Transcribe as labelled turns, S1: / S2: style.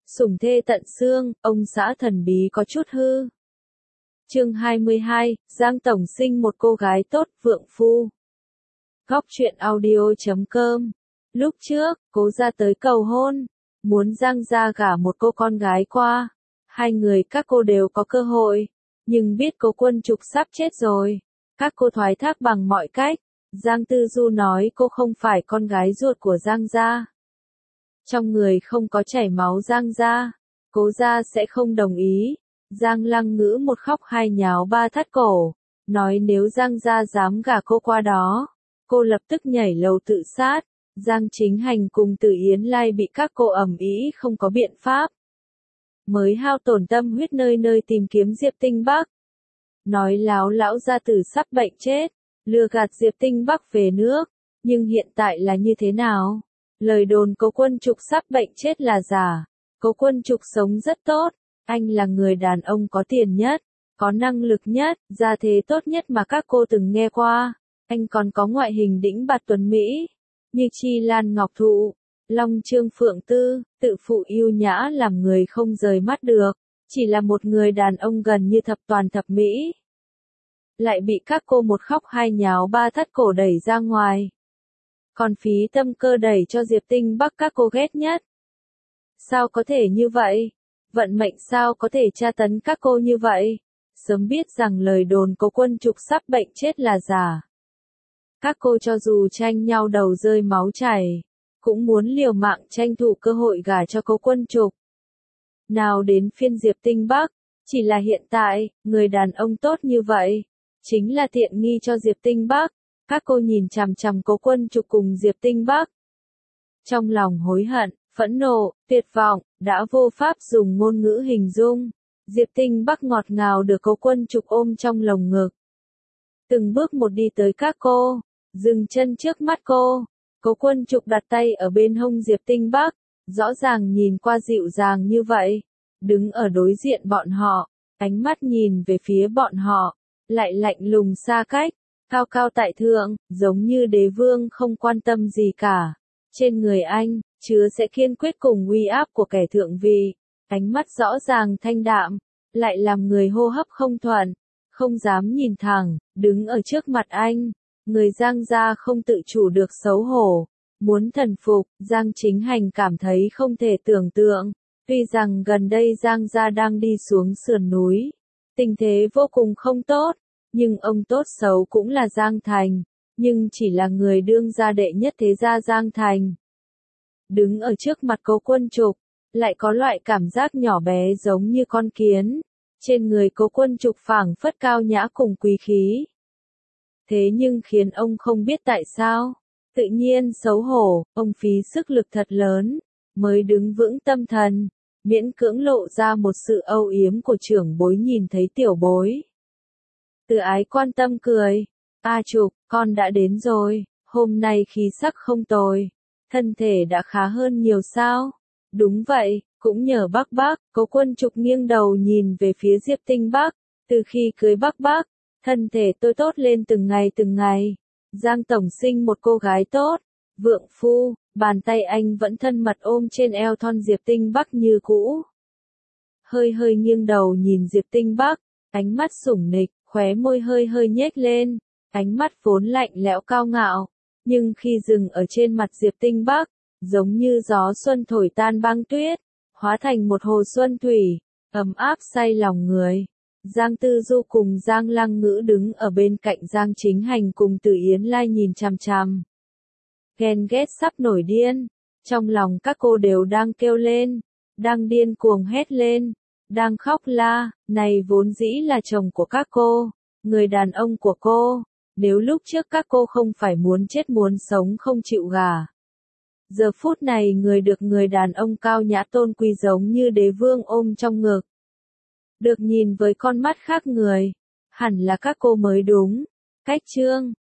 S1: Sủng thê tận xương, ông xã thần bí có chút hư. Chương 22, Giang Tổng sinh một cô gái tốt, vượng phu. Góc truyện audio.com. Lúc trước, cố ra tới cầu hôn, muốn Giang gia gả một cô con gái qua. Hai người các cô đều có cơ hội, nhưng biết cố Quân Trục sắp chết rồi. Các cô thoái thác bằng mọi cách. Giang Tư Du nói cô không phải con gái ruột của Giang gia. Trong người không có chảy máu Giang gia, cố gia sẽ không đồng ý. Giang Lăng Ngữ một khóc hai nháo ba thắt cổ, nói nếu Giang gia dám gả cô qua đó, cô lập tức nhảy lầu tự sát. Giang Chính Hành cùng Từ Yến Lai bị các cô ầm ĩ không có biện pháp, mới hao tổn tâm huyết nơi nơi tìm kiếm Diệp Tinh Bắc. Nói láo lão gia tử sắp bệnh chết, lừa gạt Diệp Tinh Bắc về nước, nhưng hiện tại là như thế nào? Lời đồn cố Quân Trục sắp bệnh chết là giả. Cố Quân Trục sống rất tốt, anh là người đàn ông có tiền nhất, có năng lực nhất, gia thế tốt nhất mà các cô từng nghe qua. Anh còn có ngoại hình đĩnh bạt tuấn mỹ, như Chi Lan Ngọc Thụ, Long Trương Phượng Tư, tự phụ yêu nhã làm người không rời mắt được, chỉ là một người đàn ông gần như thập toàn thập mỹ. Lại bị các cô một khóc hai nháo ba thắt cổ đẩy ra ngoài. Còn phí tâm cơ đẩy cho Diệp Tinh Bắc các cô ghét nhất. Sao có thể như vậy? Vận mệnh sao có thể tra tấn các cô như vậy? Sớm biết rằng lời đồn cố Quân Trục sắp bệnh chết là giả. Các cô cho dù tranh nhau đầu rơi máu chảy, cũng muốn liều mạng tranh thủ cơ hội gả cho cố Quân Trục. Nào đến phiên Diệp Tinh Bắc, chỉ là hiện tại, người đàn ông tốt như vậy, chính là tiện nghi cho Diệp Tinh Bắc. Các cô nhìn chằm chằm cố Quân Trục cùng Diệp Tinh Bắc. Trong lòng hối hận, phẫn nộ, tuyệt vọng, đã vô pháp dùng ngôn ngữ hình dung. Diệp Tinh Bắc ngọt ngào được cố Quân Trục ôm trong lồng ngực. Từng bước một đi tới các cô, dừng chân trước mắt cô. Cố Quân Trục đặt tay ở bên hông Diệp Tinh Bắc, rõ ràng nhìn qua dịu dàng như vậy. Đứng ở đối diện bọn họ, ánh mắt nhìn về phía bọn họ, lại lạnh lùng xa cách. Cao cao tại thượng, giống như đế vương không quan tâm gì cả. Trên người anh, chứa sẽ kiên quyết cùng uy áp của kẻ thượng vị. Ánh mắt rõ ràng thanh đạm, lại làm người hô hấp không thuận, không dám nhìn thẳng, đứng ở trước mặt anh. Người Giang gia không tự chủ được xấu hổ, muốn thần phục. Giang Chính Hành cảm thấy không thể tưởng tượng. Tuy rằng gần đây Giang gia đang đi xuống sườn núi, tình thế vô cùng không tốt. Nhưng ông tốt xấu cũng là Giang Thành, nhưng chỉ là người đương gia đệ nhất thế gia Giang Thành. Đứng ở trước mặt cố Quân Trục, lại có loại cảm giác nhỏ bé giống như con kiến. Trên người cố Quân Trục phảng phất cao nhã cùng quý khí. Thế nhưng khiến ông không biết tại sao, tự nhiên xấu hổ, ông phí sức lực thật lớn, mới đứng vững tâm thần, miễn cưỡng lộ ra một sự âu yếm của trưởng bối nhìn thấy tiểu bối. Từ Ái quan tâm cười, A Trục, con đã đến rồi, hôm nay khí sắc không tồi, thân thể đã khá hơn nhiều sao? Đúng vậy, cũng nhờ Bắc Bắc. Cố Quân Trục nghiêng đầu nhìn về phía Diệp Tinh Bắc, từ khi cưới Bắc Bắc, thân thể tôi tốt lên từng ngày từng ngày. Giang Tổng sinh một cô gái tốt, vượng phu, bàn tay anh vẫn thân mật ôm trên eo thon Diệp Tinh Bắc như cũ. Hơi hơi nghiêng đầu nhìn Diệp Tinh Bắc, ánh mắt sủng nịch. Khóe môi hơi hơi nhếch lên, ánh mắt vốn lạnh lẽo cao ngạo, nhưng khi dừng ở trên mặt Diệp Tinh Bắc, giống như gió xuân thổi tan băng tuyết, hóa thành một hồ xuân thủy, ấm áp say lòng người. Giang Tư Du cùng Giang Lăng Ngữ đứng ở bên cạnh Giang Chính Hành cùng Từ Yến Lai nhìn chằm chằm. Ghen ghét sắp nổi điên, trong lòng các cô đều đang kêu lên, đang điên cuồng hét lên. Đang khóc la, này vốn dĩ là chồng của các cô, người đàn ông của cô, nếu lúc trước các cô không phải muốn chết muốn sống không chịu gả. Giờ phút này người được người đàn ông cao nhã tôn quý giống như đế vương ôm trong ngực. Được nhìn với con mắt khác người, hẳn là các cô mới đúng. Cách chương